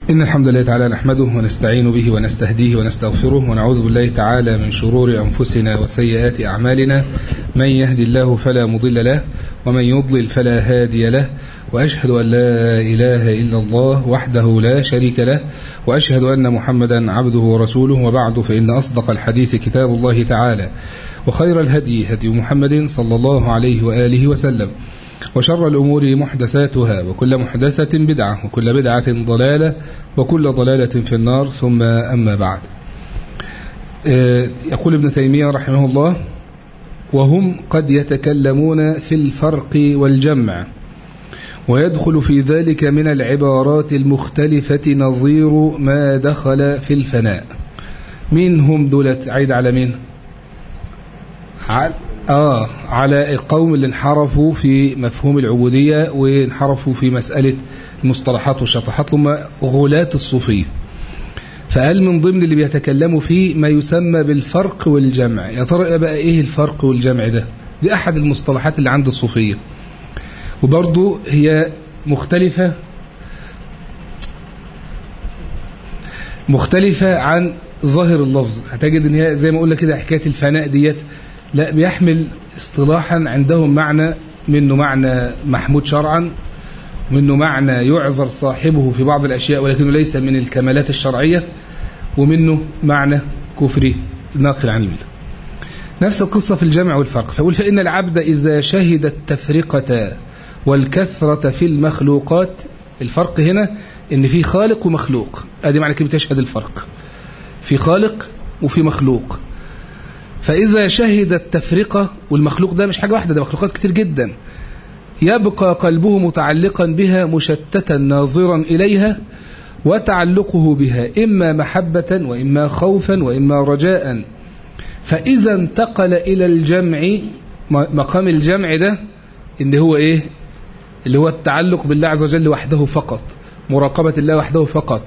إن الحمد لله تعالى نحمده ونستعين به ونستهديه ونستغفره ونعوذ بالله تعالى من شرور أنفسنا وسيئات أعمالنا. من يهدي الله فلا مضل له ومن يضلل فلا هادي له، وأشهد أن لا إله إلا الله وحده لا شريك له، وأشهد أن محمدا عبده ورسوله. وبعد، فإن أصدق الحديث كتاب الله تعالى، وخير الهدي هدي محمد صلى الله عليه وآله وسلم، وشر الأمور محدثاتها، وكل محدثة بدعة، وكل بدعة ضلالة، وكل ضلالة في النار. ثم أما بعد، يقول ابن تيمية رحمه الله: وهم قد يتكلمون في الفرق والجمع، ويدخل في ذلك من العبارات المختلفة نظير ما دخل في الفناء. مين هم دولت؟ عيد على مين؟ على القوم اللي انحرفوا في مفهوم العبودية وانحرفوا في مسألة المصطلحات والشطحات، هم غلاة الصوفية. فقال من ضمن اللي بيتكلموا فيه ما يسمى بالفرق والجمع. يا ترى بقى ايه الفرق والجمع ده؟ دي احد المصطلحات اللي عند الصوفية، وبرضو هي مختلفة عن ظاهر اللفظ. هتجد ان هي زي ما اقول لك كده، حكاية الفناء ديت لا، بيحمل اصطلاحا عندهم معنى، منه معنى محمود شرعا، منه معنى يعذر صاحبه في بعض الأشياء ولكنه ليس من الكمالات الشرعية، ومنه معنى كفري ناقل عن المله. نفس القصة في الجمع والفرق. فيقول: فإن العبد إذا شهد التفرقة والكثرة في المخلوقات. الفرق هنا إن في خالق ومخلوق، ادي معنى كلمة تشهد الفرق، في خالق وفي مخلوق. فإذا شهد التفرقة، والمخلوق ده مش حاجة واحدة، ده مخلوقات كتير جدا، يبقى قلبه متعلقا بها مشتتا ناظرا إليها، وتعلقه بها إما محبة وإما خوفا وإما رجاء. فإذا انتقل إلى الجمع، مقام الجمع ده اللي هو إيه؟ اللي هو التعلق بالله عز وجل وحده فقط، مراقبة الله وحده فقط،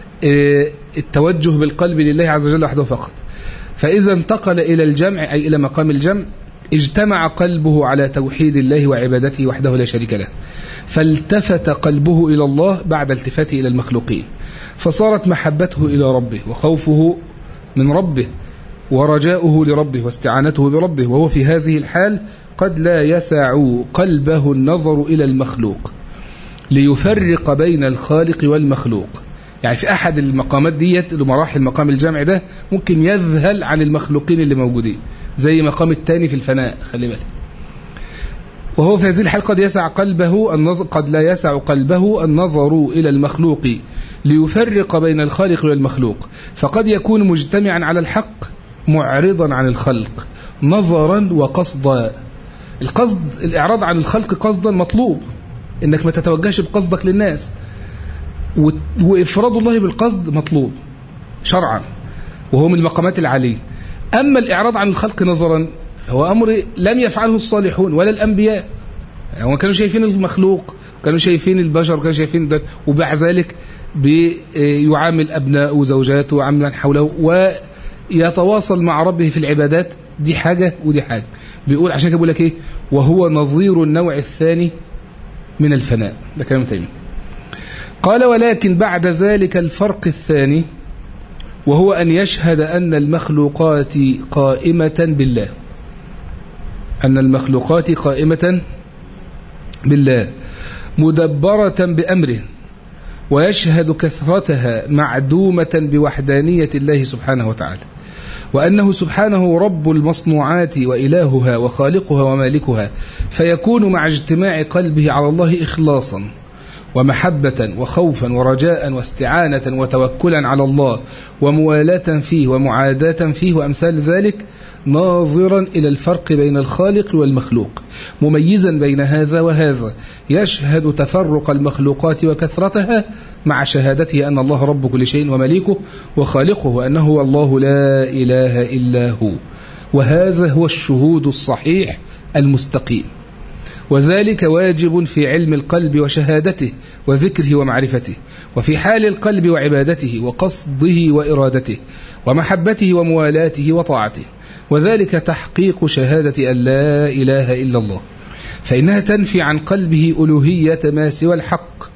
التوجه بالقلب لله عز وجل وحده فقط. فإذا انتقل إلى الجمع، أي إلى مقام الجمع، اجتمع قلبه على توحيد الله وعبادته وحده لا شريك له، فالتفت قلبه إلى الله بعد التفاته إلى المخلوقين، فصارت محبته إلى ربه وخوفه من ربه ورجاؤه لربه واستعانته بربه. وهو في هذه الحال قد لا يسع قلبه النظر إلى المخلوق ليفرق بين الخالق والمخلوق. يعني في أحد المقامات ديت، لمراحل مقام الجمع ده، ممكن يذهل عن المخلوقين اللي موجودين، زي مقام الثاني في الفناء، خلي بالك. وهو في هذه الحال قد لا يسع قلبه النظر إلى المخلوق ليفرق بين الخالق والمخلوق، فقد يكون مجتمعا على الحق معرضا عن الخلق نظرا وقصدا. القصد، الإعراض عن الخلق قصدا مطلوب، إنك ما تتوجهش بقصدك للناس، وإفراد الله بالقصد مطلوب شرعا، وهو من المقامات العالية. أما الإعراض عن الخلق نظرا فهو أمر لم يفعله الصالحون ولا الأنبياء. يعني هم كانوا شايفين المخلوق، كانوا شايفين البشر، كانوا شايفين ده، وبع ذلك بيعامل أبناءه وزوجاته وعامل من حوله ويتواصل مع ربه في العبادات. دي حاجة ودي حاجة. بيقول عشان كده بيقول لك إيه؟ وهو نظير النوع الثاني من الفناء. ده كلام تيمية. قال: ولكن بعد ذلك الفرق الثاني، وهو أن يشهد أن المخلوقات قائمة بالله، أن المخلوقات قائمة بالله مدبرة بأمره، ويشهد كثرتها معدومة بوحدانية الله سبحانه وتعالى، وأنه سبحانه رب المصنوعات وإلهها وخالقها ومالكها، فيكون مع اجتماع قلبه على الله إخلاصا ومحبة وخوفا ورجاء واستعانة وتوكلا على الله وموالاة فيه ومعاداة فيه وأمثال ذلك، ناظرا إلى الفرق بين الخالق والمخلوق، مميزا بين هذا وهذا، يشهد تفرق المخلوقات وكثرتها مع شهادته أن الله رب كل شيء ومليكه وخالقه، وأنه هو الله لا إله إلا هو. وهذا هو الشهود الصحيح المستقيم، وذلك واجب في علم القلب وشهادته وذكره ومعرفته، وفي حال القلب وعبادته وقصده وإرادته ومحبته وموالاته وطاعته، وذلك تحقيق شهادة أن لا إله إلا الله، فإنها تنفي عن قلبه ألوهية ما سوى الحق،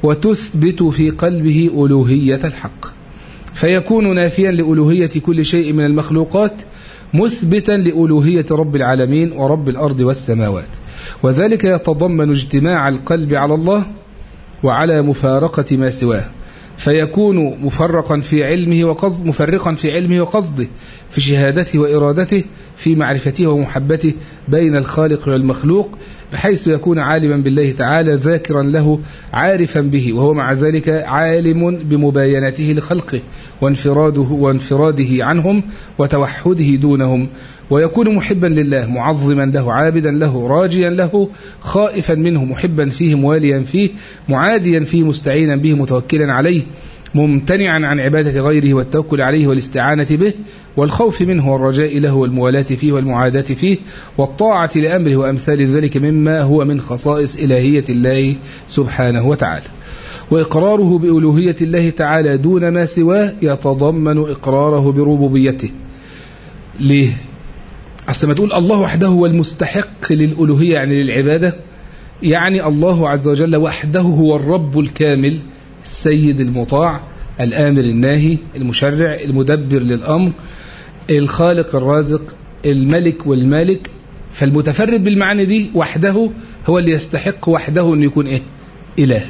وتثبت في قلبه ألوهية الحق، فيكون نافيا لألوهية كل شيء من المخلوقات مثبتا لألوهية رب العالمين ورب الأرض والسماوات، وذلك يتضمن اجتماع القلب على الله وعلى مفارقة ما سواه، فيكون مفرقا في علمه وقصد مفرقا في علمه وقصده، في شهادته وإرادته، في معرفته ومحبته بين الخالق والمخلوق، بحيث يكون عالما بالله تعالى ذاكرا له عارفا به، وهو مع ذلك عالم بمباينته لخلقه وانفراده عنهم وتوحده دونهم، ويكون محبا لله معظما له عابدا له راجيا له خائفا منه محبا فيه مواليا فيه معاديا فيه مستعينا به متوكلا عليه ممتنعا عن عبادة غيره والتوكل عليه والاستعانة به والخوف منه والرجاء له والموالاة فيه والمعاداة فيه والطاعة لأمره وأمثال ذلك مما هو من خصائص إلهية الله سبحانه وتعالى. وإقراره بألوهية الله تعالى دون ما سواه يتضمن إقراره بربوبيته. ليه؟ أصلا ما تقول الله وحده هو المستحق للألوهية يعني للعبادة، يعني الله عز وجل وحده هو الرب الكامل السيد المطاع الآمر الناهي المشرع المدبر للأمر الخالق الرازق الملك والمالك، فالمتفرد بالمعنى دي وحده هو اللي يستحق وحده أن يكون إيه؟ إله.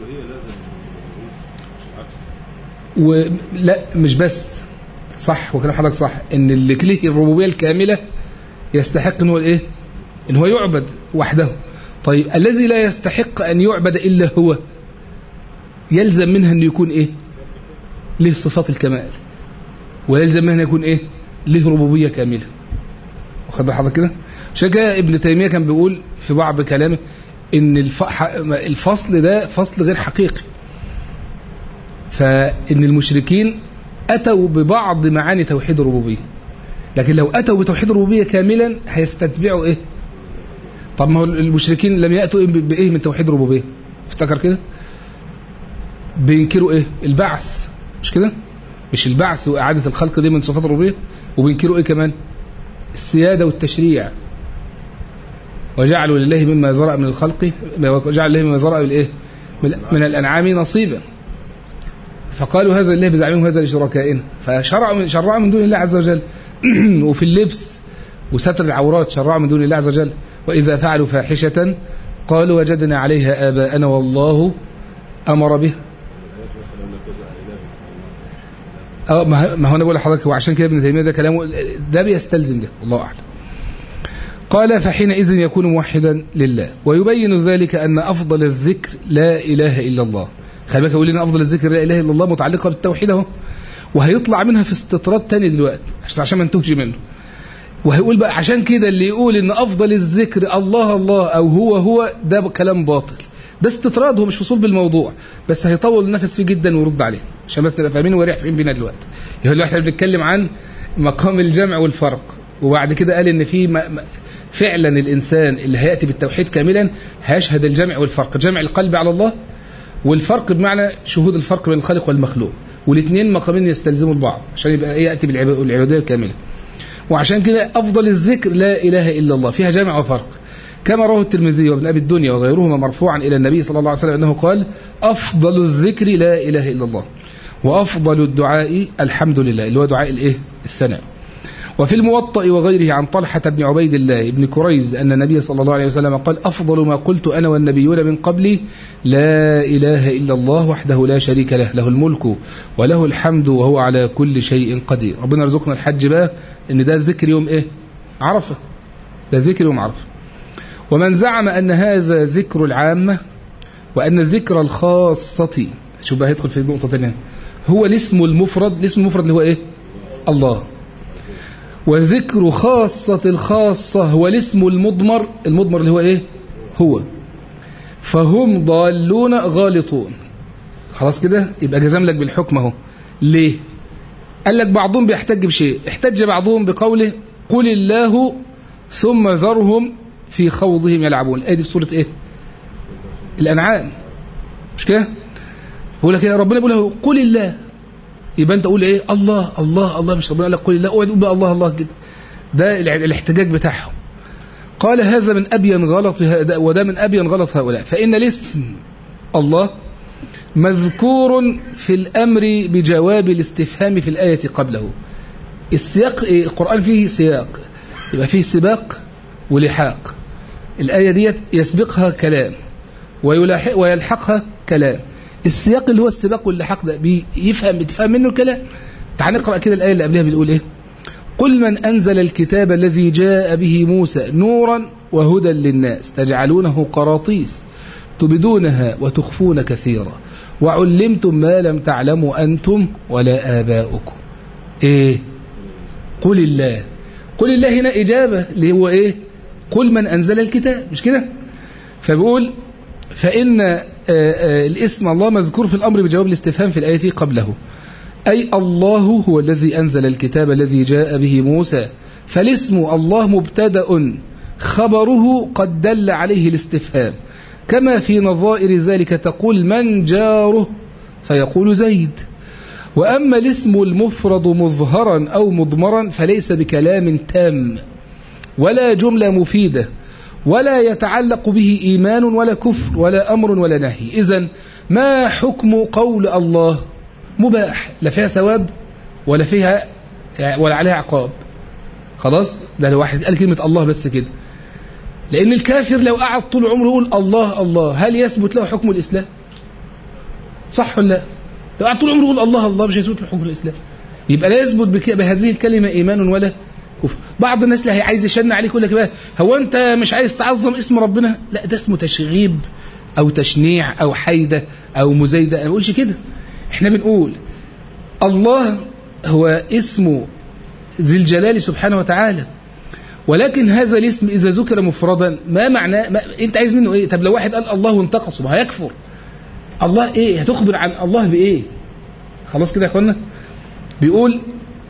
ولا مش بس صح وكلام حضرتك صح ان اللي له الربوبيه الكامله يستحق ان هو ايه؟ ان هو يعبد وحده. طيب الذي لا يستحق ان يعبد الا هو يلزم منها انه يكون ايه؟ له صفات الكمال، ويلزم منها انه يكون ايه؟ له ربوبيه كامله. واخد حضرتك كده؟ عشان كده ابن تيميه كان بيقول في بعض كلامه ان الفصل ده فصل غير حقيقي، فإن المشركين أتوا ببعض معاني توحيد الربوبية، لكن لو أتوا بتوحيد الربوبية كاملا هيستتبعوا إيه؟ طب ما هو المشركين لم يأتوا بإيه من توحيد الربوبية؟ افتكر كده؟ بينكروا إيه؟ البعث، مش كده؟ مش البعث وإعادة الخلق دي من صفات الربوبية؟ وبينكروا إيه كمان؟ السيادة والتشريع. وجعلوا لله مما ذرأ من الخلق وجعل لله مما ذرأ بالإيه؟ من الأنعام نصيبا. فقالوا هذا لله بزعمهم هذا لشركائنا، فشرعوا من دون الله عز وجل. وفي اللبس وستر العورات شرعوا من دون الله عز وجل. وإذا فعلوا فاحشة قالوا وجدنا عليها آباءنا والله أمر بها. ما هو أنا بقول لحضرتك، وعشان كده ابن تيمية ده كلامه ده بيستلزم ده، الله أعلم. قال فحينئذ يكون موحدا لله، ويبين ذلك أن أفضل الذكر لا إله إلا الله. خلي بالك يقول لنا افضل الذكر لا اله الا الله متعلقه بالتوحيد اهو، وهيطلع منها في استطراد تاني دلوقتي عشان ما نتوهش منه. وهيقول بقى عشان كده اللي يقول ان افضل الذكر الله الله او هو ده كلام باطل، ده استطراد، هو مش وصول بالموضوع، بس هيطول النفس فيه جدا ويرد عليه عشان بس نبقى فاهمين ويريح فين بينا دلوقتي. يقول احنا بنتكلم عن مقام الجمع والفرق، وبعد كده قال ان في فعلا الانسان اللي هياتي بالتوحيد كاملا هيشهد الجمع والفرق، جمع القلب على الله والفرق بمعنى شهود الفرق بين الخالق والمخلوق، والاثنين مقامين يستلزموا البعض عشان يبقى يأتي بالعبادية الكاملة. وعشان كده أفضل الذكر لا إله إلا الله، فيها جمع وفرق، كما رواه الترمذي وابن أبي الدنيا وغيرهما مرفوعا إلى النبي صلى الله عليه وسلم أنه قال أفضل الذكر لا إله إلا الله، وأفضل الدعاء الحمد لله، اللي هو دعاء الإيه؟ الثناء. وفي الموطأ وغيره عن طلحة بن عبيد الله بن كريز أن النبي صلى الله عليه وسلم قال أفضل ما قلت أنا والنبيون من قبلي لا إله إلا الله وحده لا شريك له، له الملك وله الحمد وهو على كل شيء قدير. ربنا يرزقنا الحج بقى، إن ده ذكر يوم إيه؟ عرفة، ده ذكر يوم عرفة. ومن زعم أن هذا ذكر العامة وأن الذكر الخاصة، شو بقى يدخل في نقطة ثانية، هو الاسم المفرد، الاسم المفرد اللي هو إيه؟ الله، وذكر خاصة الخاصة هو الاسم المضمر، المضمر اللي هو ايه؟ هو، فهم ضالون غالطون. خلاص كده يبقى جزم لك بالحكم اهو. ليه؟ قال لك بعضهم بيحتج بشيء، احتج بعضهم بقوله قل الله ثم ذرهم في خوضهم يلعبون. الآية دي في سورة ايه؟ الأنعام، مش كده؟ بيقول لك ربنا بيقول له قل الله، يبقى انت قول ايه؟ الله الله الله، مش ربنا قال لك قل الله، اقعد قول بقى الله الله كده. ده الاحتجاج بتاعهم. قال هذا من ابين غلط، وده من ابين غلط هؤلاء، فان الاسم الله مذكور في الأمر بجواب الاستفهام في الآية قبله. السياق القرآن فيه سياق، يبقى فيه سباق ولحاق. الآية ديت يسبقها كلام ويلحقها كلام. السياق اللي هو السباق واللحاق ده بتفهم منه الكلام. تعال نقرأ كده الآية اللي قبلها بتقول إيه؟ قل من أنزل الكتاب الذي جاء به موسى نورا وهدى للناس تجعلونه قراطيس تبدونها وتخفون كثيرا وعلمتم ما لم تعلموا أنتم ولا آباؤكم. إيه؟ قل الله. قل الله هنا إجابة اللي هو إيه؟ قل من أنزل الكتاب، مش كده؟ فبقول فإن الاسم الله مذكور في الأمر بجواب الاستفهام في الآية قبله، أي الله هو الذي أنزل الكتاب الذي جاء به موسى، فالاسم الله مبتدأ خبره قد دل عليه الاستفهام، كما في نظائر ذلك تقول من جاره فيقول زيد. وأما الاسم المفرد مظهرا أو مضمرا فليس بكلام تام ولا جملة مفيدة ولا يتعلق به إيمان ولا كفر ولا أمر ولا نهي. إذن ما حكم قول الله؟ مباح، لا فيها ثواب ولا فيها ولا عليها عقاب. خلاص، ده لو واحد قال كلمة الله بس كده. لأن الكافر لو قعد طول عمره يقول الله الله، هل يثبت له حكم الإسلام؟ صح ولا لا؟ لو قعد طول عمره يقول الله الله مش هيثبت له حكم الإسلام. يبقى لا يثبت بهذه الكلمة إيمان ولا كفر. بعض الناس لا عايز يشن عليك يقول لك بقى هو أنت مش عايز تعظم اسم ربنا؟ لا، ده اسمه تشغيب أو تشنيع أو حيدة أو مزايدة. أنا ما بقولش كده، احنا بنقول الله هو اسمه ذي الجلال سبحانه وتعالى، ولكن هذا الاسم إذا ذكر مفردا ما معناه؟ أنت عايز منه إيه؟ طب لو واحد قال الله وانتقصه ما هيكفر. الله إيه؟ هتخبر عن الله بإيه؟ خلاص كده يا أخوانا. بيقول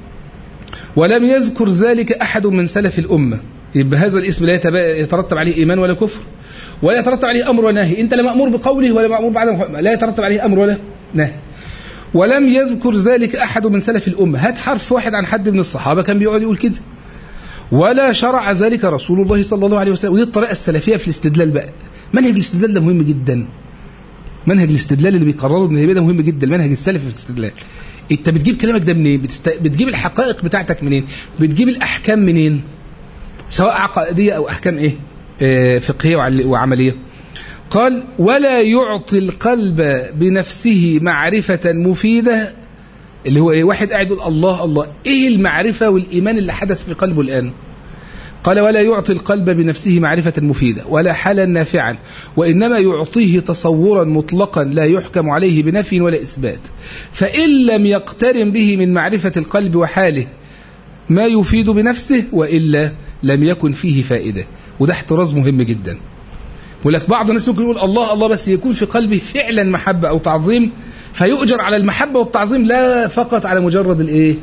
ولم يذكر ذلك أحد من سلف الأمة، يبقى هذا الاسم لا يترتب عليه إيمان ولا كفر ولا يترتب عليه أمر ونهي. أنت لا مأمور بقوله ولا مأمور بعدم، لا يترتب عليه أمر ولا نهي. ولم يذكر ذلك أحد من سلف الأمة. هات حرف واحد عن حد من الصحابة كان بيقعد يقول كده. ولا شرع ذلك رسول الله صلى الله عليه وسلم. ودي الطريقة السلفية في الاستدلال بقى. منهج الاستدلال ده مهم جدا. منهج الاستدلال اللي بيقرره ابن تيمية ده مهم جدا. المنهج السلفي في الاستدلال. انت بتجيب كلامك ده منين؟ بتجيب الحقائق بتاعتك منين؟ بتجيب الأحكام منين؟ سواء عقائدية أو أحكام فقهية وعملية. قال ولا يعطي القلب بنفسه معرفة مفيدة، اللي هو واحد قاعد يقول الله الله، ايه المعرفة والإيمان اللي حدث في قلبه الآن؟ قال ولا يعطي القلب بنفسه معرفة مفيدة ولا حالا نافعا، وإنما يعطيه تصورا مطلقا لا يحكم عليه بنفي ولا إثبات، فإن لم يقترن به من معرفة القلب وحاله ما يفيد بنفسه وإلا لم يكن فيه فائدة. وده احتراز مهم جدا. ولك بعض الناس ممكن يقول الله الله بس يكون في قلبه فعلا محبة أو تعظيم، فيؤجر على المحبة والتعظيم لا فقط على مجرد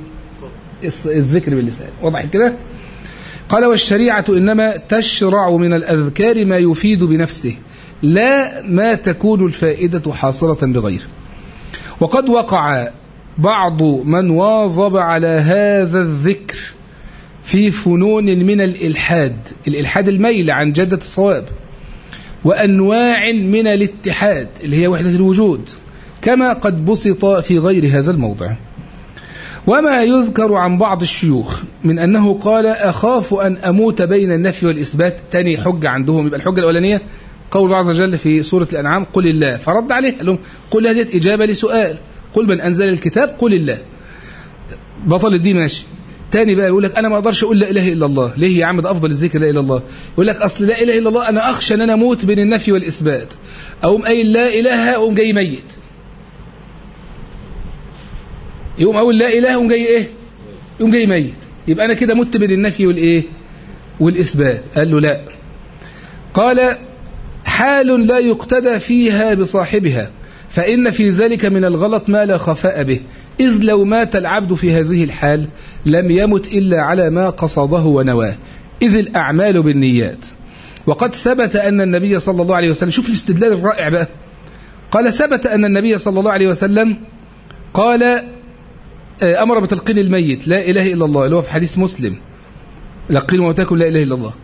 الذكر باللسان. وضح كده؟ قال والشريعة إنما تشرع من الأذكار ما يفيد بنفسه لا ما تكون الفائدة حاصلة بغيره. وقد وقع بعض من واظب على هذا الذكر في فنون من الإلحاد الميل عن جدة الصواب، وأنواع من الاتحاد اللي هي وحدة الوجود، كما قد بسط في غير هذا الموضع. وما يذكر عن بعض الشيوخ من أنه قال أخاف أن أموت بين النفي والإثبات. تاني حجة عندهم. يبقى الحجة الأولانية قول الله عز وجل في سورة الأنعام قل الله، فرد عليه قال لهم قل هذه إجابة لسؤال، قل من أنزل الكتاب قل الله. بطل الدين ماشي. تاني بقى يقول لك أنا ما أقدرش أقول لا إله إلا الله. ليه يا عم؟ ده أفضل الذكر لا إله إلا الله. يقول لك أصل لا إله إلا الله أنا أخشى أن أنا أموت بين النفي والإثبات، أقوم قايل لا إله أقوم جاي ميت، يقوم أقول لا إله أقوم جاي إيه؟ يقوم جاي ميت، يبقى أنا كده مت بين النفي والإثبات. قال له لا. قال حال لا يقتدى فيها بصاحبها، فإن في ذلك من الغلط ما لا خفاء به، إذ لو مات العبد في هذه الحال لم يمت إلا على ما قصده ونواه، إذ الأعمال بالنيات. وقد ثبت أن النبي صلى الله عليه وسلم، شوف الاستدلال الرائع بقى، قال ثبت أن النبي صلى الله عليه وسلم قال أمر بتلقين الميت لا إله إلا الله، اللي هو في حديث مسلم لقنوا موتاكم لا إله إلا الله.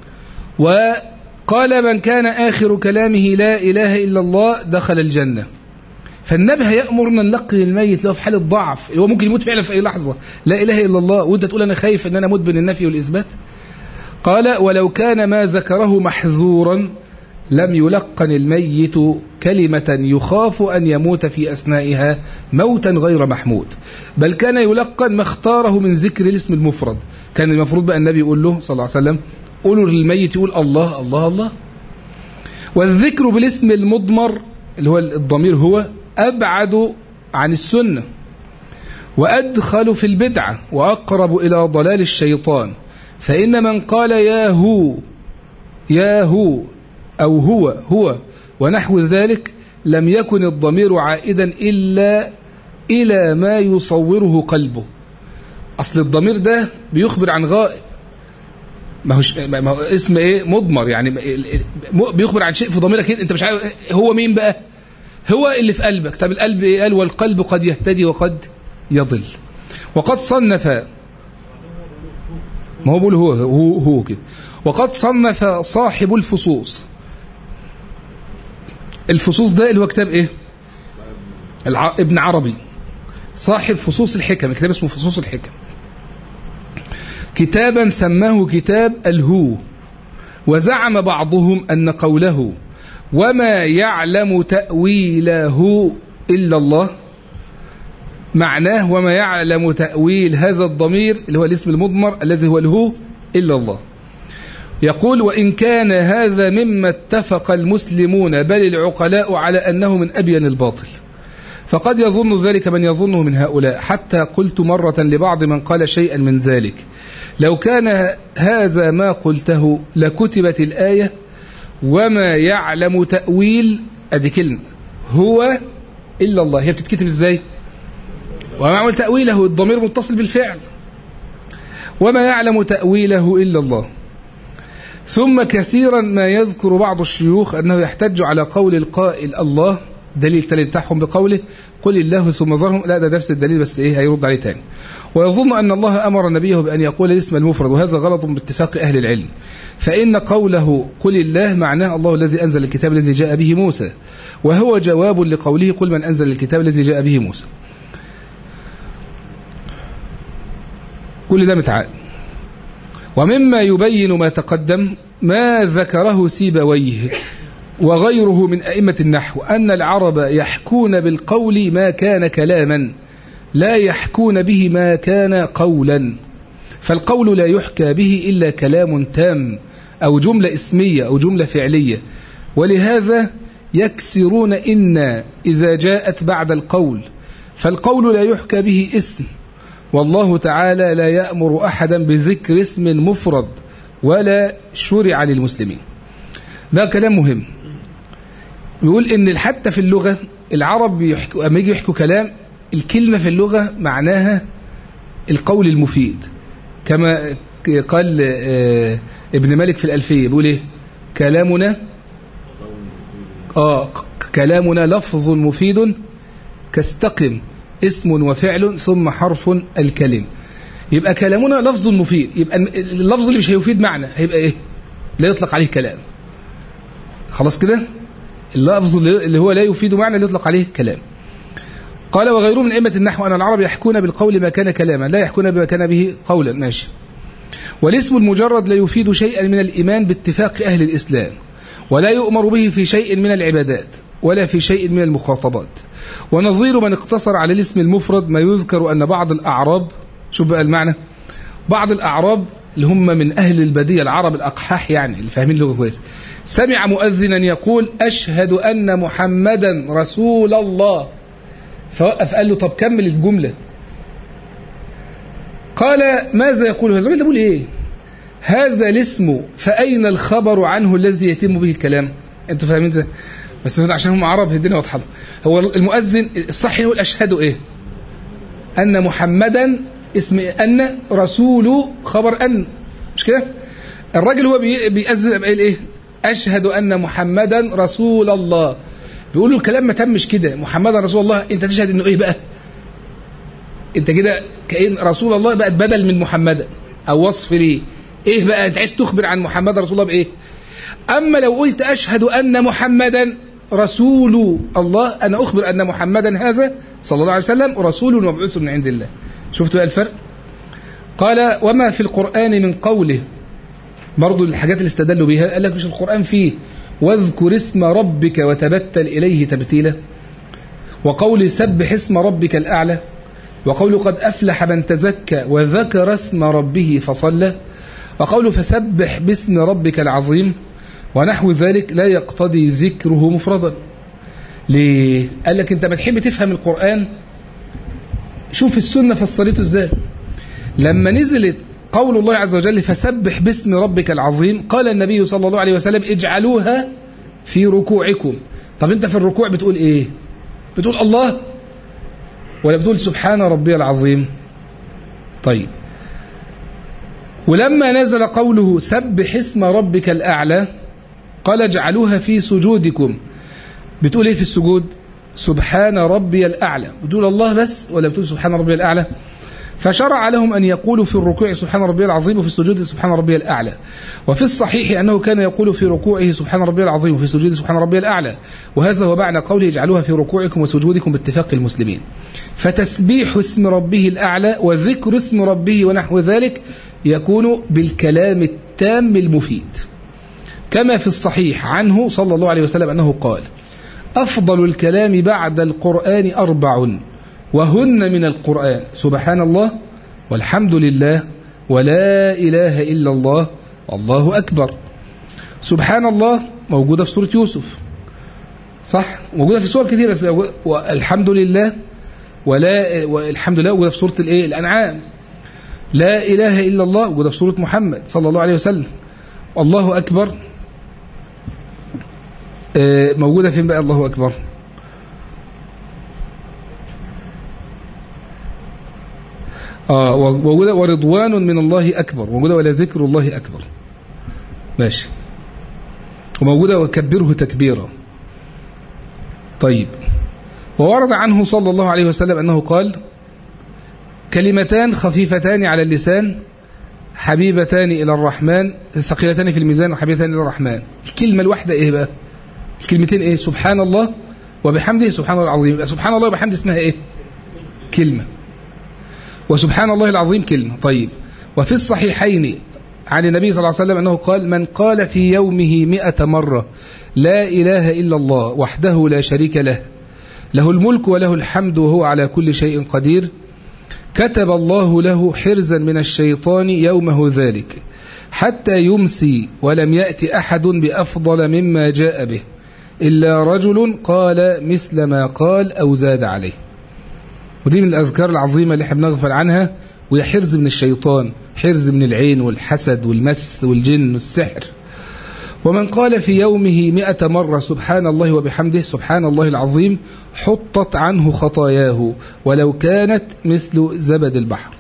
وقال من كان آخر كلامه لا إله إلا الله دخل الجنة. فالنبي هيأمرنا نلقي الميت لو في حالة ضعف، هو ممكن يموت فعلا في أي لحظة، لا إله إلا الله، وأنت تقول أنا خايف أن أنا أموت بين النفي والإثبات. قال ولو كان ما ذكره محذورا لم يلقن الميت كلمة يخاف أن يموت في أثنائها موتا غير محمود، بل كان يلقن ما اختاره من ذكر الاسم المفرد. كان المفروض بقى النبي يقول له صلى الله عليه وسلم قولوا للميت يقول الله الله الله. والذكر بالاسم المضمر اللي هو الضمير هو أبعد عن السنة وأدخل في البدعة وأقرب إلى ضلال الشيطان، فإن من قال يا هو يا هو أو هو ونحو ذلك لم يكن الضمير عائدا إلا إلى ما يصوره قلبه. أصل الضمير ده بيخبر عن غائب، ما هو اسم إيه مضمر، يعني بيخبر عن شيء في ضميرك أنت مش عارف هو مين بقى، هو اللي في قلبك. طب القلب إيه؟ قال والقلب قد يهتدي وقد يضل. وقد صنف، ما هو بقول هو كده، وقد صنف صاحب الفصوص. الفصوص ده اللي هو كتاب ايه؟ ابن عربي صاحب فصوص الحكم، كتاب اسمه فصوص الحكم، كتابا سماه كتاب الهو. وزعم بعضهم أن قوله وما يعلم تأويله إلا الله معناه وما يعلم تأويل هذا الضمير اللي هو الاسم المضمر الذي هو الهو إلا الله. يقول وإن كان هذا مما اتفق المسلمون بل العقلاء على أنه من أبين الباطل، فقد يظن ذلك من يظنه من هؤلاء، حتى قلت مرة لبعض من قال شيئا من ذلك لو كان هذا ما قلته لكتبت الآية وما يعلم تأويل أدي كلمة هو إلا الله. هي بتتكتب إزاي؟ وما يعلم تأويله الضمير متصل بالفعل، وما يعلم تأويله إلا الله. ثم كثيرا ما يذكر بعض الشيوخ أنه يحتج على قول القائل الله دليل تلتحهم بقوله قل الله ثم ذرهم، لا ده نفس الدليل بس ايه هيرد عليه تاني. ويظن أن الله أمر نبيه بأن يقول الاسم المفرد، وهذا غلط باتفاق أهل العلم، فإن قوله قل الله معناه الله الذي أنزل الكتاب الذي جاء به موسى، وهو جواب لقوله قل من أنزل الكتاب الذي جاء به موسى. كل ده متعال. ومما يبين ما تقدم ما ذكره سيبويه وغيره من أئمة النحو أن العرب يحكون بالقول ما كان كلاما لا يحكون به ما كان قولا، فالقول لا يحكى به إلا كلام تام أو جملة اسمية أو جملة فعلية، ولهذا يكسرون إن إذا جاءت بعد القول، فالقول لا يحكى به اسم، والله تعالى لا يأمر أحدا بذكر اسم مفرد ولا شرع للمسلمين. ده كلام مهم. يقول إن حتى في اللغة العرب أما يجي يحكوا كلام، الكلمة في اللغة معناها القول المفيد، كما قال ابن مالك في الألفية بيقول إيه كلامنا لفظ مفيد كاستقم اسم وفعل ثم حرف الكلم. يبقى كلامنا لفظ مفيد، يبقى اللفظ اللي مش هيفيد معنى هيبقى ايه؟ لا يطلق عليه كلام. خلاص كده اللفظ اللي هو لا يفيد معنى لا يطلق عليه كلام. قال وغيره من أئمة النحو أن العرب يحكون بالقول ما كان كلاما لا يحكون بما كان به قولا. ماشي. والاسم المجرد لا يفيد شيئا من الإيمان باتفاق أهل الإسلام، ولا يؤمر به في شيء من العبادات ولا في شيء من المخاطبات. ونظير من اقتصر على الاسم المفرد ما يذكر أن بعض الأعراب، شوف بقى المعنى، بعض الأعراب اللي هم من أهل البدية العرب الأقحاح يعني اللي فاهمين اللغة كويس، سمع مؤذنا يقول أشهد أن محمدا رسول الله، فوقف قال له طب كمل الجملة. قال ماذا يقول هذا؟ بيقول ايه؟ هذا الاسم فأين الخبر عنه الذي يتم به الكلام؟ انتوا فاهمين ازاي؟ بس عشان هم عرب الدنيا واضحه. هو المؤذن الصح يقول أشهد ايه؟ أن محمدا اسم أن، رسول خبر أن، مش كده؟ الراجل هو بيأذن قال ايه؟ أشهد أن محمدا رسول الله. بيقولوا الكلام ما تمش كده، محمدا رسول الله، انت تشهد انه ايه بقى؟ انت كده كأن رسول الله بقت بدل من محمدا او وصف ليه. ايه بقى انت عايز تخبر عن محمد رسول الله بايه؟ اما لو قلت اشهد ان محمدا رسول الله، أنا أخبر أن محمدا هذا صلى الله عليه وسلم رسول ومبعوث من عند الله. شفتوا الفرق؟ قال وما في القرآن من قوله، برضو الحاجات اللي استدلوا بها، قال لك مش القرآن فيه واذكر اسم ربك وتبتل إليه تبتيلا، وقول سبح اسم ربك الأعلى، وقول قد أفلح من تزكى وذكر اسم ربه فصلى، وقول فسبح باسم ربك العظيم، ونحو ذلك لا يقتضي ذكره مفردا. ليه؟ قال لك انت بتحب تفهم القرآن، شوف السنة فسرته ازاي. لما نزلت قول الله عز وجل فسبح باسم ربك العظيم، قال النبي صلى الله عليه وسلم اجعلوها في ركوعكم. طب انت في الركوع بتقول ايه؟ بتقول الله ولا بتقول سبحان ربي العظيم؟ طيب، ولما نزل قوله سبح اسم ربك الأعلى قال اجعلوها في سجودكم، بتقول ايه في السجود؟ سبحان ربي الأعلى. بتقول الله بس ولا بتقول سبحان ربي الأعلى؟ فشرع لهم أن يقولوا في الركوع سبحان ربي العظيم وفي السجود سبحان ربي الأعلى. وفي الصحيح أنه كان يقول في ركوعه سبحان ربي العظيم وفي السجود سبحان ربي الأعلى، وهذا هو معنى قوله اجعلوها في ركوعكم وسجودكم باتفاق المسلمين. فتسبيح اسم ربه الأعلى وذكر اسم ربه ونحو ذلك يكون بالكلام التام المفيد، كما في الصحيح عنه صلى الله عليه وسلم أنه قال أفضل الكلام بعد القرآن 4 وهن من القرآن سبحان الله والحمد لله ولا إله إلا الله والله أكبر. سبحان الله موجودة في سورة يوسف، صح؟ موجودة في سور كثيرة، بس والحمد لله والحمد لله موجودة في سورة الأنعام. لا إله إلا الله موجودة في سورة محمد صلى الله عليه وسلم. الله أكبر موجودة فين بقى الله أكبر؟ موجودة ورضوان من الله أكبر، موجودة ولا ذكر الله أكبر، ماشي، وموجودة وكبره تكبيرا. طيب، وورد عنه صلى الله عليه وسلم أنه قال كلمتان خفيفتان على اللسان حبيبتان إلى الرحمن ثقيلتان في الميزان وحبيبتان إلى الرحمن. الكلمة الواحدة إيه بقى؟ الكلمتين إيه؟ سبحان الله وبحمده سبحان الله العظيم. يبقى سبحان الله وبحمده اسمها إيه؟ كلمة، وسبحان الله العظيم كلمة. طيب، وفي الصحيحين عن النبي صلى الله عليه وسلم أنه قال من قال في يومه 100 مرة لا إله إلا الله وحده لا شريك له له الملك وله الحمد وهو على كل شيء قدير كتب الله له حرزا من الشيطان يومه ذلك حتى يمسي ولم يأتي أحد بأفضل مما جاء به إلا رجل قال مثل ما قال أو زاد عليه. ودي من الأذكار العظيمة اللي احنا بنغفل عنها، وهي حرز من الشيطان، حرز من العين والحسد والمس والجن والسحر. ومن قال في يومه 100 مرة سبحان الله وبحمده سبحان الله العظيم حطت عنه خطاياه ولو كانت مثل زبد البحر.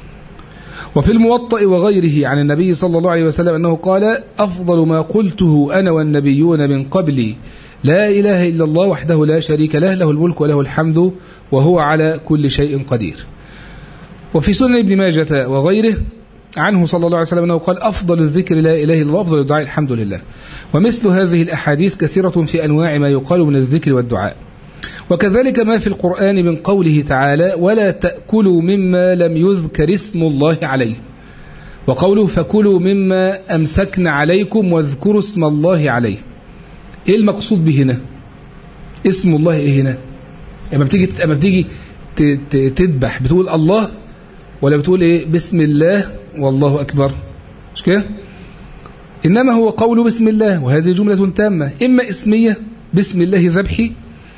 وفي الموطأ وغيره عن النبي صلى الله عليه وسلم أنه قال أفضل ما قلته أنا والنبيون من قبلي لا إله إلا الله وحده لا شريك له له الملك وله الحمد وهو على كل شيء قدير. وفي سنن ابن ماجة وغيره عنه صلى الله عليه وسلم أنه قال أفضل الذكر لا إله إلا الله أفضل الدعاء الحمد لله. ومثل هذه الأحاديث كثيرة في أنواع ما يقال من الذكر والدعاء. وكذلك ما في القرآن من قوله تعالى ولا تأكلوا مما لم يذكر اسم الله عليه، وقوله فكلوا مما أمسكنا عليكم واذكروا اسم الله عليه. إيه المقصود به هنا؟ اسم الله إيه هنا؟ لما بتيجي تذبح بتقول الله ولا بتقول إيه بسم الله والله أكبر؟ مش كده؟ إنما هو قول بسم الله، وهذه جملة تامة إما اسمية بسم الله ذبحي،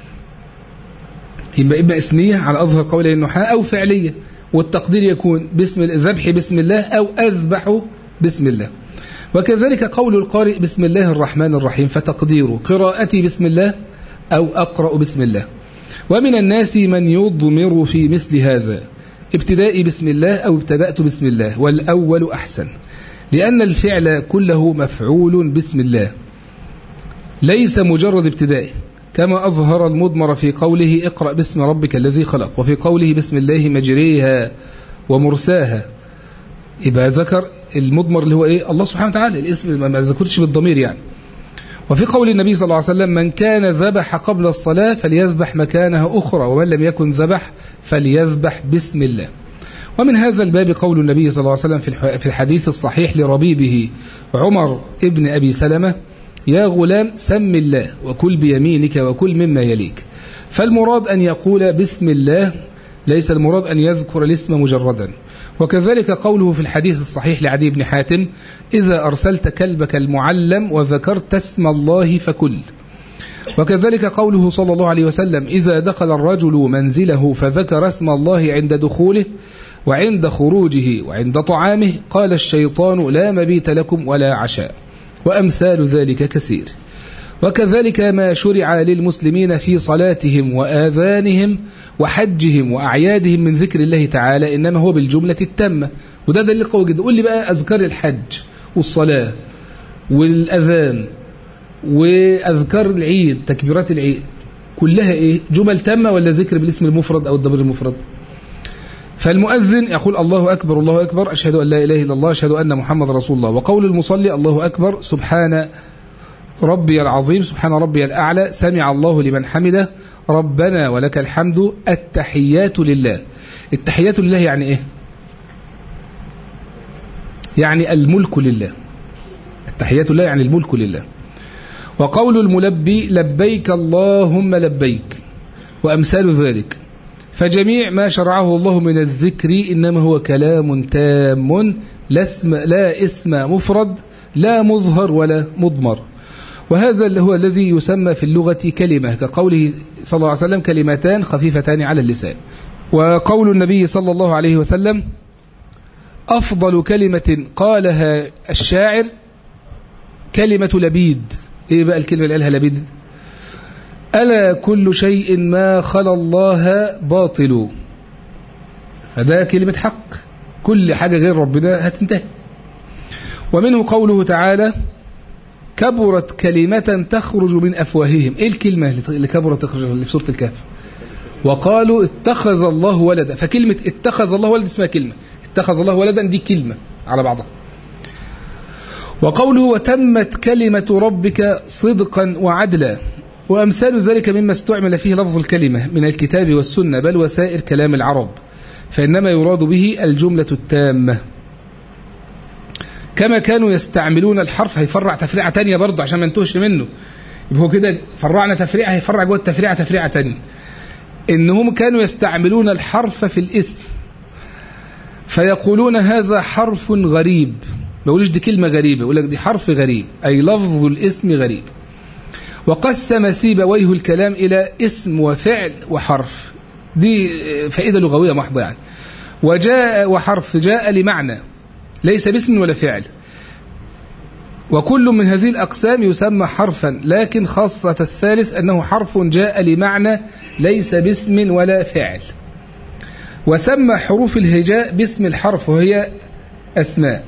إما اسمية على أظهر قوله النحاة، أو فعلية، والتقدير يكون بسم ذبحي بسم الله أو أذبح بسم الله. وكذلك قول القارئ بسم الله الرحمن الرحيم فتقديره قراءتي بسم الله أو أقرأ بسم الله. ومن الناس من يضمر في مثل هذا ابتدائي بسم الله أو ابتدأت بسم الله، والأول أحسن، لأن الفعل كله مفعول بسم الله ليس مجرد ابتدائي، كما أظهر المضمر في قوله اقرأ باسم ربك الذي خلق، وفي قوله بسم الله مجريها ومرساها. يبقى ذكر المضمر اللي هو إيه؟ الله سبحانه وتعالى، الاسم ما ذكرتش بالضمير يعني. وفي قول النبي صلى الله عليه وسلم: من كان ذبح قبل الصلاة فليذبح مكانها أخرى، ومن لم يكن ذبح فليذبح بسم الله. ومن هذا الباب قول النبي صلى الله عليه وسلم في الحديث الصحيح لربيبه عمر ابن أبي سلمة: يا غلام سم الله وكل بيمينك وكل مما يليك. فالمراد أن يقول بسم الله، ليس المراد أن يذكر الاسم مجردا. وكذلك قوله في الحديث الصحيح لعدي بن حاتم: إذا أرسلت كلبك المعلم وذكرت اسم الله فكل. وكذلك قوله صلى الله عليه وسلم: إذا دخل الرجل منزله فذكر اسم الله عند دخوله وعند خروجه وعند طعامه قال الشيطان لا مبيت لكم ولا عشاء. وأمثال ذلك كثير. وكذلك ما شرع للمسلمين في صلاتهم وآذانهم وحجهم وأعيادهم من ذكر الله تعالى إنما هو بالجملة التامة. وده دليل قوي جدا. قول لي بقى أذكار الحج والصلاة والأذان وأذكار العيد، تكبيرات العيد، كلها إيه؟ جمل تامة ولا ذكر بالاسم المفرد أو الضمير المفرد؟ فالمؤذن يقول: الله أكبر الله أكبر، أشهد أن لا إله إلا الله، أشهد أن محمد رسول الله. وقول المصلي: الله أكبر، سبحان ربي العظيم، سبحان ربي الأعلى، سمع الله لمن حمده، ربنا ولك الحمد، التحيات لله. التحيات لله يعني إيه؟ يعني الملك لله. التحيات لله يعني الملك لله. وقول الملبي: لبيك اللهم لبيك، وأمثال ذلك. فجميع ما شرعه الله من الذكر إنما هو كلام تام، لا اسم مفرد، لا مظهر ولا مضمر. وهذا اللي هو الذي يسمى في اللغة كلمة، كقوله صلى الله عليه وسلم: كلمتان خفيفتان على اللسان. وقول النبي صلى الله عليه وسلم: أفضل كلمة قالها الشاعر كلمة لبيد. إيه بقى الكلمة اللي قالها لبيد؟ ألا كل شيء ما خلا الله باطل. فده كلمة حق، كل حاجة غير ربنا هتنتهي. ومنه قوله تعالى: كبرت كلمة تخرج من أفواههم. إيه الكلمة اللي كبرت تخرج اللي في سورة الكهف؟ وقالوا اتخذ الله ولدا. فكلمة اتخذ الله ولدا اسمها كلمة، اتخذ الله ولدا دي كلمة على بعضها. وقوله: وتمت كلمة ربك صدقا وعدلا. وأمثال ذلك مما استعمل فيه لفظ الكلمة من الكتاب والسنة بل وسائر كلام العرب، فإنما يراد به الجملة التامة. كما كانوا يستعملون الحرف، هيفرع تفريعة تانية برضه عشان ما ننتهش منه. يبقى هو كده فرعنا تفريعة، هيفرع جوه التفريعة تفريعة تانية. إنهم كانوا يستعملون الحرف في الاسم فيقولون هذا حرف غريب. ما يقولوش دي كلمة غريبة، يقول لك دي حرف غريب، أي لفظ الاسم غريب. وقسم سيبويه الكلام إلى اسم وفعل وحرف، دي فائدة لغوية محضة يعني. وجاء وحرف جاء لمعنى ليس باسم ولا فعل، وكل من هذه الأقسام يسمى حرفا، لكن خاصة الثالث أنه حرف جاء لمعنى ليس باسم ولا فعل. وسمى حروف الهجاء باسم الحرف وهي أسماء.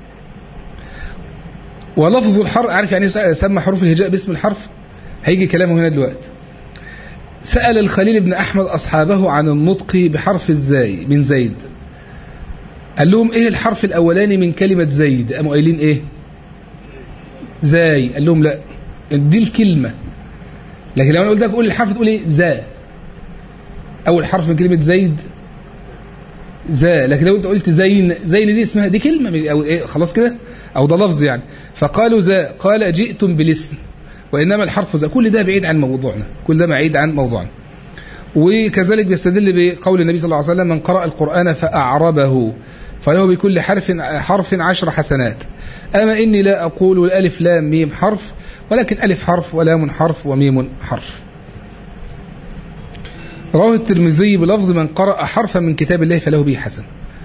ولفظ الحرف، عارف يعني سمى حروف الهجاء باسم الحرف؟ هيجي كلامه هنا دلوقتي. سأل الخليل بن أحمد أصحابه عن النطق بحرف الزاي من زيد، قال لهم إيه الحرف الأولاني من كلمة زيد؟ قاموا قايلين إيه؟ زاي. قال لهم لا، دي الكلمة، لكن لو أنا قلت لك قول الحرف تقول إيه؟ زا. أول حرف من كلمة زيد زا، لكن لو أنت قلت زين، زين دي اسمها دي كلمة أو إيه، خلاص كده، أو ده لفظ يعني. فقالوا زا، قال جئتم بالاسم وإنما الحرف زا. كل ده بعيد عن موضوعنا، كل ده بعيد عن موضوعنا. وكذلك بيستدل بقول النبي صلى الله عليه وسلم: من قرأ القرآن فأعربه فله بكل حرف 10 حسنات. أما إني لا أقول الألف لام ميم حرف، ولكن ألف حرف ولام حرف وميم حرف. رواه الترمذي بلفظ: من قرأ حرفا من كتاب الله فله به حسن.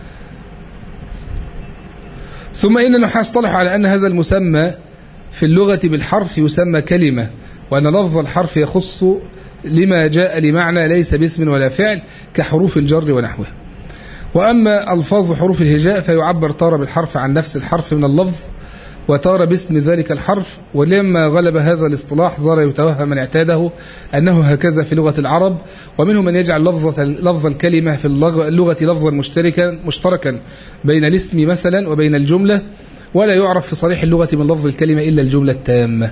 ثم إن النحاة اصطلحوا على أن هذا المسمى في اللغة بالحرف يسمى كلمة، وأن لفظ الحرف يخص لما جاء لمعنى ليس باسم ولا فعل كحروف الجر ونحوه. وأما ألفاظ حروف الهجاء فيعبر تارة بالحرف عن نفس الحرف من اللفظ، وتارة باسم ذلك الحرف. ولما غلب هذا الاصطلاح صار يتوهم من اعتاده أنه هكذا في لغة العرب، ومنهم من يجعل لفظ الكلمة في اللغة لفظا مشتركا بين الاسم مثلا وبين الجملة، ولا يعرف في صريح اللغة من لفظ الكلمة إلا الجملة التامة.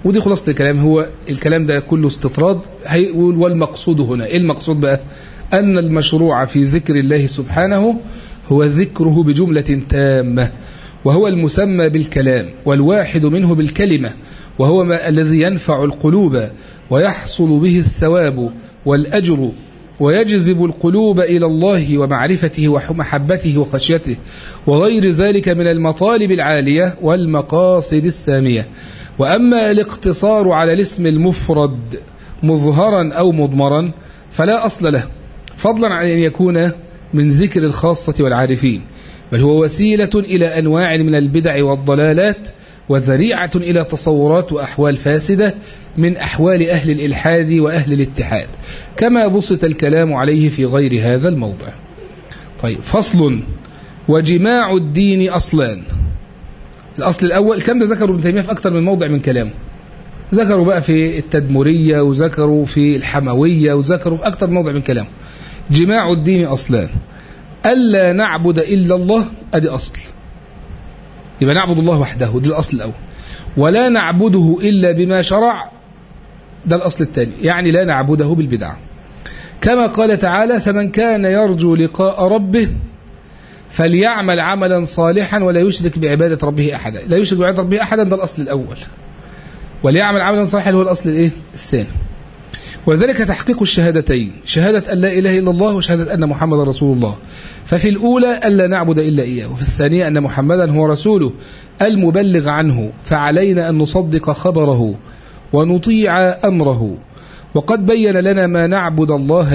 ودي خلاصة الكلام. هو الكلام ده كله استطراد. هيقول والمقصود هنا إيه المقصود بقى؟ أن المشروع في ذكر الله سبحانه هو ذكره بجملة تامة، وهو المسمى بالكلام، والواحد منه بالكلمة، وهو ما الذي ينفع القلوب ويحصل به الثواب والأجر، ويجذب القلوب إلى الله ومعرفته ومحبته وخشيته، وغير ذلك من المطالب العالية والمقاصد السامية. وأما الاقتصار على الاسم المفرد مظهرا أو مضمرا فلا أصل له، فضلا عن أن يكون من ذكر الخاصة والعارفين، بل هو وسيلة إلى أنواع من البدع والضلالات، وذريعة إلى تصورات وأحوال فاسدة من أحوال أهل الإلحاد وأهل الاتحاد، كما بسط الكلام عليه في غير هذا الموضع. طيب، فصل. وجماع الدين أصلان. الأصل الأول كم ده ذكروا ابن تيمية في أكثر من موضع من كلامه، ذكروا بقى في التدمرية، وذكروا في الحموية، وذكروا في أكثر من موضع من كلامه. جماع الدين أصلان: ألا نعبد إلا الله، أدي أصل، يبقى نعبد الله وحده، دي الأصل الأول. ولا نعبده إلا بما شرع، ده الأصل الثاني، يعني لا نعبده بالبدعة. كما قال تعالى: فمن كان يرجو لقاء ربه فليعمل عملا صالحا ولا يشرك بعبادة ربه أحدا. لا يشرك بعبادة ربه أحدا، ده الأصل الأول. وليعمل عملا صالحا هو الأصل الثاني. وذلك تحقيق الشهادتين، شهادة أن لا إله إلا الله وشهادة أن محمد رسول الله. ففي الأولى ألا نعبد إلا إياه، وفي الثانية أن محمدا هو رسوله المبلغ عنه، فعلينا أن نصدق خبره ونطيع أمره. وقد بين لنا ما نعبد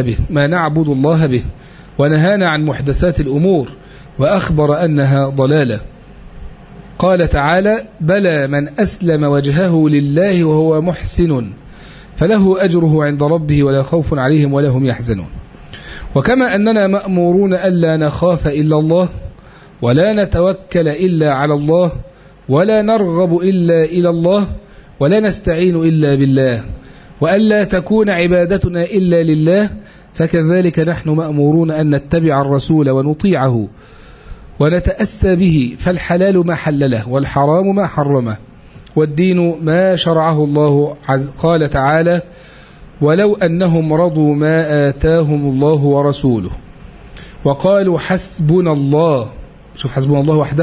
الله به، ونهانا عن محدثات الأمور، وأخبر أنها ضلالة. قال تعالى: بلى من أسلم وجهه لله وهو محسن فله أجره عند ربه ولا خوف عليهم ولا هم يحزنون. وكما أننا مأمورون ألا نخاف إلا الله، ولا نتوكل إلا على الله، ولا نرغب إلا إلى الله، ولا نستعين إلا بالله، وألا تكون عبادتنا إلا لله، فكذلك نحن مأمورون أن نتبع الرسول ونطيعه ونتأسى به. فالحلال ما حلله، والحرام ما حرمه، والدين ما شرعه الله قال تعالى: ولو أنهم رضوا ما آتاهم الله ورسوله وقالوا حسبنا الله، شوف حسبنا الله وحده،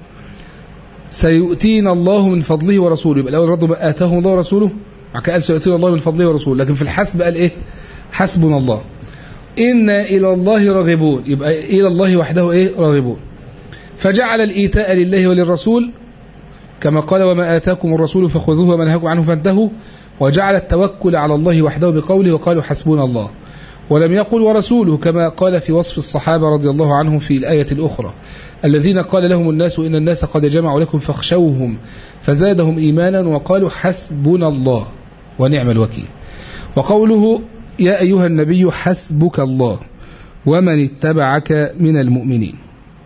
سيؤتينا الله من فضله ورسوله. يبقى لو رضوا ما آتاهم الله ورسوله، قال سيؤتينا الله من فضله ورسوله، لكن في الحسب قال إيه؟ حسبنا الله. إنا إلى الله راغبون، يبقى إلى الله وحده راغبون. فجعل الإيتاء لله وللرسول كما قال: وما آتاكم الرسول فخذوه وما نهاكم عنه فانتهوا، وجعل التوكل على الله وحده بقوله: وقالوا حسبنا الله. ولم يقل ورسوله كما قال في وصف الصحابة رضي الله عنهم في الآية الأخرى: الذين قال لهم الناس إن الناس قد جمعوا لكم فاخشوهم فزادهم إيمانا وقالوا حسبنا الله ونعم الوكيل. وقوله: يا أيها النبي حسبك الله ومن اتبعك من المؤمنين،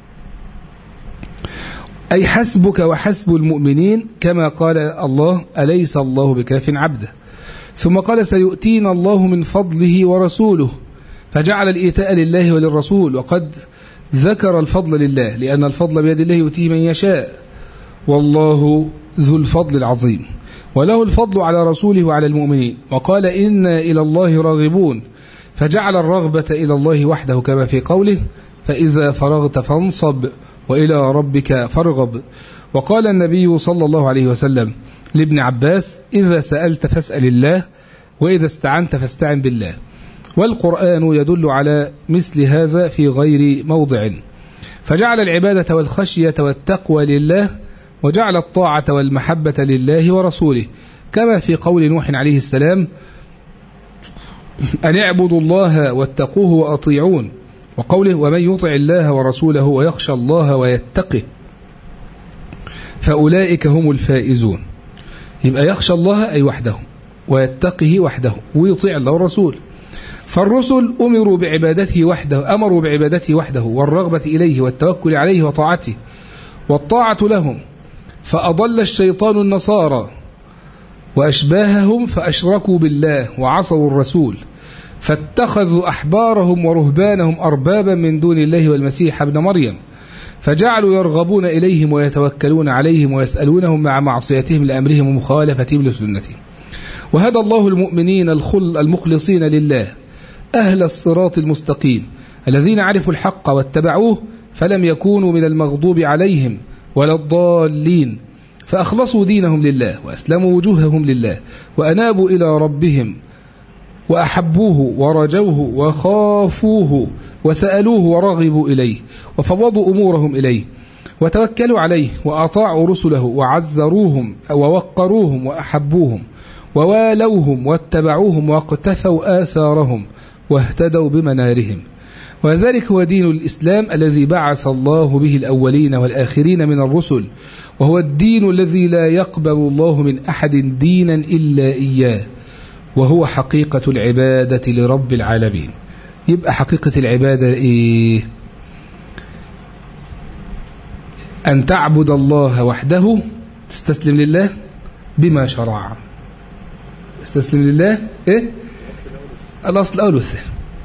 أي حسبك وحسب المؤمنين، كما قال الله: أليس الله بكاف عبده. ثم قال: سيؤتينا الله من فضله ورسوله، فجعل الإيتاء لله وللرسول، وقد ذكر الفضل لله، لأن الفضل بيد الله يؤتيه من يشاء، والله ذو الفضل العظيم، وله الفضل على رسوله وعلى المؤمنين. وقال: إنا إلى الله راغبون، فجعل الرغبة إلى الله وحده، كما في قوله: فإذا فرغت فانصب وإلى ربك فارغب. وقال النبي صلى الله عليه وسلم لابن عباس: إذا سألت فاسأل الله، وإذا استعنت فاستعن بالله. والقرآن يدل على مثل هذا في غير موضع، فجعل العبادة والخشية والتقوى لله، وجعل الطاعة والمحبة لله ورسوله، كما في قول نوح عليه السلام: أن اعبدوا الله واتقوه وأطيعون. وقوله: ومن يطع الله ورسوله ويخشى الله ويتقه فأولئك هم الفائزون. يبقى يخشى الله أي وحده، ويتقه وحده، ويطيع الله والرسول. فالرسل أمروا بعبادته وحده، والرغبة إليه والتوكل عليه وطاعته، والطاعة لهم. فأضل الشيطان النصارى وأشباههم فأشركوا بالله وعصوا الرسول، فاتخذوا أحبارهم ورهبانهم أربابا من دون الله والمسيح ابن مريم. فجعلوا يرغبون إليهم ويتوكلون عليهم ويسألونهم مع معصيتهم لأمرهم ومخالفتهم لسنتهم. وهدى الله المؤمنين المخلصين لله أهل الصراط المستقيم الذين عرفوا الحق واتبعوه فلم يكونوا من المغضوب عليهم ولا الضالين، فأخلصوا دينهم لله وأسلموا وجوههم لله وأنابوا إلى ربهم وأحبوه ورجوه وخافوه وسألوه ورغبوا إليه وفوضوا أمورهم إليه وتوكلوا عليه وأطاعوا رسله وعزروهم ووقروهم وأحبوهم ووالوهم واتبعوهم واقتفوا آثارهم واهتدوا بمنارهم. وذلك هو دين الإسلام الذي بعث الله به الأولين والآخرين من الرسل، وهو الدين الذي لا يقبل الله من أحد دينا إلا إياه، وهو حقيقة العبادة لرب العالمين. يبقى حقيقة العبادة إيه؟ أن تعبد الله وحده، تستسلم لله بما شرع. تستسلم لله إيه؟ الأصل الأول والثاني.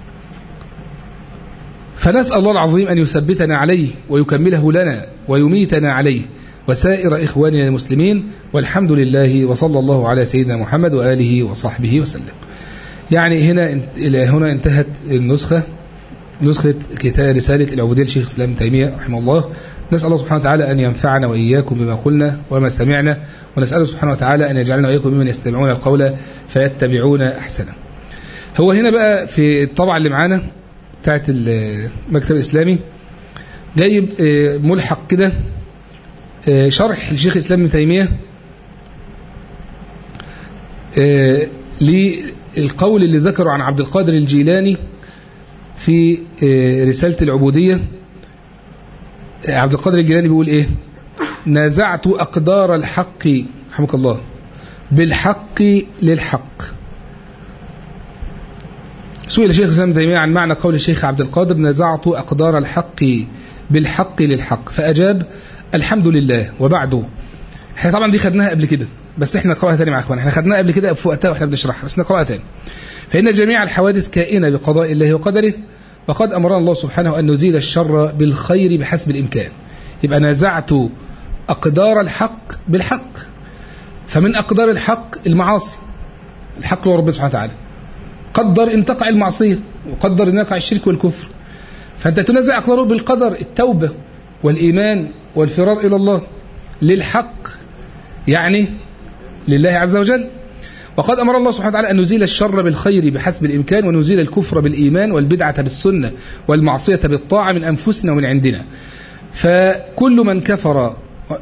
فنسأل الله العظيم أن يثبتنا عليه ويكمله لنا ويميتنا عليه وسائر إخواننا المسلمين، والحمد لله، وصلى الله على سيدنا محمد وآله وصحبه وسلم. يعني هنا انتهت نسخة كتاب رسالة العبودية لشيخ الإسلام ابن تيمية رحمه الله. نسأل الله سبحانه وتعالى أن ينفعنا وإياكم بما قلنا وما سمعنا، ونسأله سبحانه وتعالى أن يجعلنا وإياكم ممن يستمعون القول فيتبعون أحسنه. هو هنا بقى في الطبعة اللي معانا بتاعت المكتب الإسلامي جايب ملحق كده شرح لشيخ الإسلام ابن تيمية للقول اللي ذكره عن عبد القادر الجيلاني في رسالة العبودية. عبد القادر الجيلاني بيقول إيه؟ نازعت أقدار الحق رحمك الله بالحق للحق. سئل شيخ الإسلام ابن تيمية عن معنى قول الشيخ عبد القادر نازعت أقدار الحق بالحق للحق، فأجاب الحمد لله وبعده. احنا طبعا دي خدناها قبل كده، بس احنا نقراها تاني مع اخواننا. احنا خدناها قبل كده في وقتها واحنا بنشرحها، بس نقراها تاني. فإن جميع الحوادث كائنة بقضاء الله وقدره، وقد أمرنا الله سبحانه أن نزيل الشر بالخير بحسب الإمكان. يبقى نازعت أقدار الحق بالحق، فمن أقدار الحق المعاصي. الحق هو ربنا سبحانه وتعالى قدر ان تقع المعصية وقدر ان يقع الشرك والكفر، فأنت تنازع أقداره بالقدر، التوبة والإيمان والفرار إلى الله للحق، يعني لله عز وجل. وقد أمر الله سبحانه وتعالى أن نزيل الشر بالخير بحسب الإمكان، ونزيل الكفر بالإيمان والبدعة بالسنة والمعصية بالطاعة من أنفسنا ومن عندنا. فكل من كفر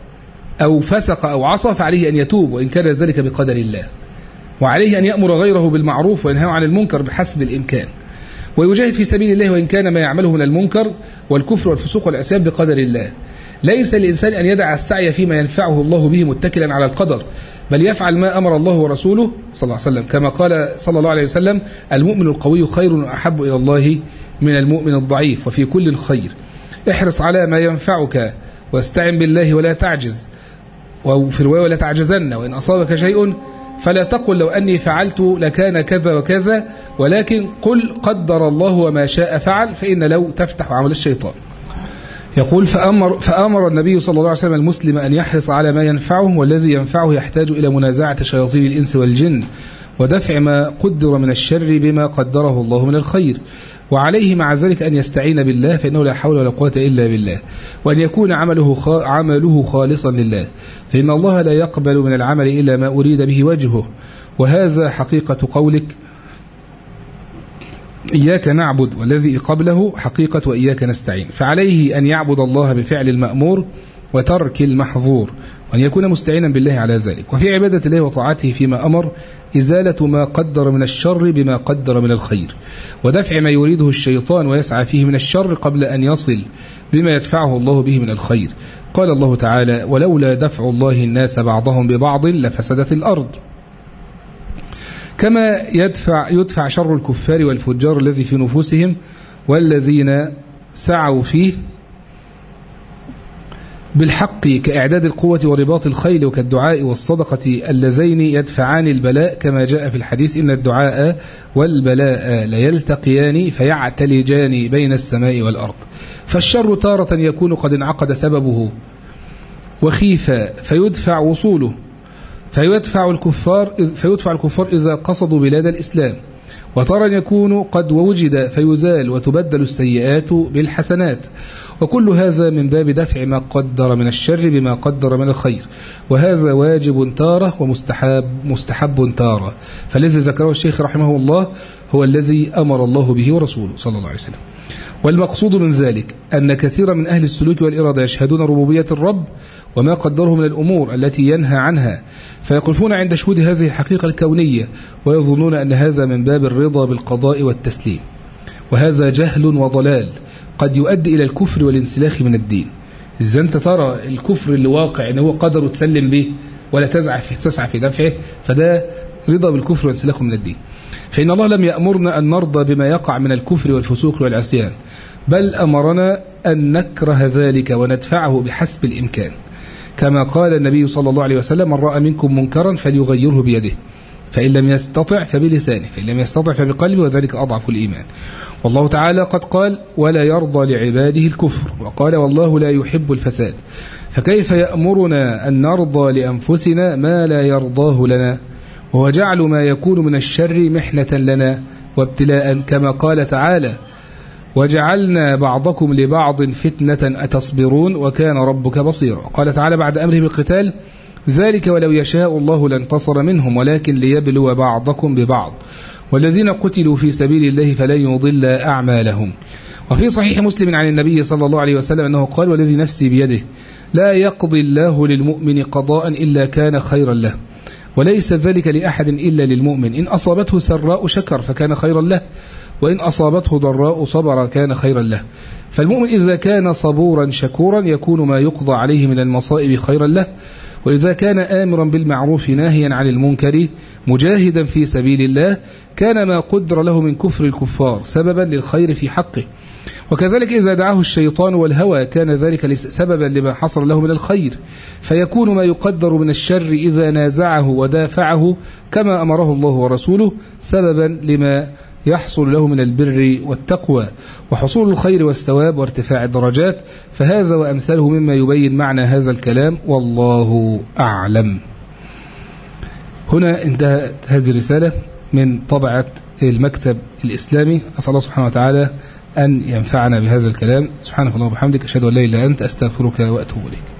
أو فسق أو عصى فعليه أن يتوب، وإن كان ذلك بقدر الله، وعليه أن يأمر غيره بالمعروف وينهى عن المنكر بحسب الإمكان، ويجاهد في سبيل الله وإن كان ما يعمله من المنكر والكفر والفسوق والعصيان بقدر الله. ليس للإنسان أن يدع السعي فيما ينفعه الله به متكلا على القدر، بل يفعل ما أمر الله ورسوله صلى الله عليه وسلم، كما قال صلى الله عليه وسلم المؤمن القوي خير وأحب إلى الله من المؤمن الضعيف، وفي كل خير. احرص على ما ينفعك واستعن بالله ولا تعجز، وفي الرواية ولا تعجزن، وإن أصابك شيء فلا تقل لو أني فعلت لكان كذا وكذا، ولكن قل قدر الله وما شاء فعل، فإن لو تفتح عمل الشيطان. يقول فأمر النبي صلى الله عليه وسلم المسلم أن يحرص على ما ينفعه، والذي ينفعه يحتاج إلى منازعة شياطين الإنس والجن ودفع ما قدر من الشر بما قدره الله من الخير، وعليه مع ذلك أن يستعين بالله، فإنه لا حول ولا قوة إلا بالله، وأن يكون عمله خالصا لله، فإن الله لا يقبل من العمل إلا ما أريد به وجهه. وهذا حقيقة قولك إياك نعبد، والذي قبله حقيقة وإياك نستعين. فعليه أن يعبد الله بفعل المأمور وترك المحظور، وأن يكون مستعينا بالله على ذلك. وفي عبادة الله وطاعته فيما أمر إزالة ما قدر من الشر بما قدر من الخير، ودفع ما يريده الشيطان ويسعى فيه من الشر قبل أن يصل بما يدفعه الله به من الخير. قال الله تعالى ولولا دفع الله الناس بعضهم ببعض لفسدت الأرض. كما يدفع شر الكفار والفجار الذي في نفوسهم والذين سعوا فيه بالحق كإعداد القوة ورباط الخيل وكالدعاء والصدقة اللذين يدفعان البلاء، كما جاء في الحديث إن الدعاء والبلاء ليلتقيان فيعتلجان بين السماء والأرض. فالشر تارة يكون قد انعقد سببه وخيف فيدفع وصوله، فيدفع الكفار إذا قصدوا بلاد الإسلام، وترى يكون قد وجد فيزال وتبدل السيئات بالحسنات، وكل هذا من باب دفع ما قدر من الشر بما قدر من الخير، وهذا واجب تارة ومستحب تارة. فالذي ذكره الشيخ رحمه الله هو الذي أمر الله به ورسوله صلى الله عليه وسلم. والمقصود من ذلك أن كثيرا من أهل السلوك والإرادة يشهدون ربوبية الرب وما قدره من الأمور التي ينهى عنها، فيقفون عند شهود هذه الحقيقة الكونية ويظنون أن هذا من باب الرضا بالقضاء والتسليم، وهذا جهل وضلال قد يؤدي إلى الكفر والانسلاخ من الدين. إذا أنت ترى الكفر اللي واقع أنه هو قدر تسلم به ولا تسعى في دفعه، فده رضا بالكفر وانسلاخه من الدين. فإن الله لم يأمرنا أن نرضى بما يقع من الكفر والفسوق والعصيان، بل أمرنا أن نكره ذلك وندفعه بحسب الإمكان، كما قال النبي صلى الله عليه وسلم: من رأى منكم منكرا فليغيره بيده، فإن لم يستطع فبلسانه، فإن لم يستطع فبقلبه، وذلك أضعف الإيمان. والله تعالى قد قال: ولا يرضى لعباده الكفر، وقال: والله لا يحب الفساد. فكيف يأمرنا أن نرضى لأنفسنا ما لا يرضاه لنا، وهو جعل ما يكون من الشر محنة لنا وابتلاء، كما قال تعالى: وجعلنا بعضكم لبعض فتنة أتصبرون وكان ربك بصيرا. قال تعالى بعد أمره بالقتال: ذلك ولو يشاء الله لانتصر منهم ولكن ليبلو بعضكم ببعض، والذين قتلوا في سبيل الله فلن يضل أعمالهم. وفي صحيح مسلم عن النبي صلى الله عليه وسلم أنه قال: والذي نفسي بيده لا يقضي الله للمؤمن قضاء إلا كان خيرا له، وليس ذلك لأحد إلا للمؤمن، إن أصابته سراء شكر فكان خيرا له، وإن أصابته ضراء صبر كان خيرا له. فالمؤمن إذا كان صبورا شكورا يكون ما يقضى عليه من المصائب خيرا له، وإذا كان آمرا بالمعروف ناهيا عن المنكر مجاهدا في سبيل الله كان ما قدر له من كفر الكفار سببا للخير في حقه. وكذلك إذا دعاه الشيطان والهوى كان ذلك سببا لما حصل له من الخير، فيكون ما يقدر من الشر إذا نازعه ودافعه كما أمره الله ورسوله سببا لما يحصل له من البر والتقوى وحصول الخير والثواب وارتفاع الدرجات. فهذا وأمثاله مما يبين معنى هذا الكلام، والله أعلم. هنا انتهت هذه الرسالة من طبعة المكتب الإسلامي. أسأل الله سبحانه وتعالى أن ينفعنا بهذا الكلام. سبحانك اللهم وبحمدك، أشهد أن لا إله إلا أنت، أستغفرك وأتوب إليك.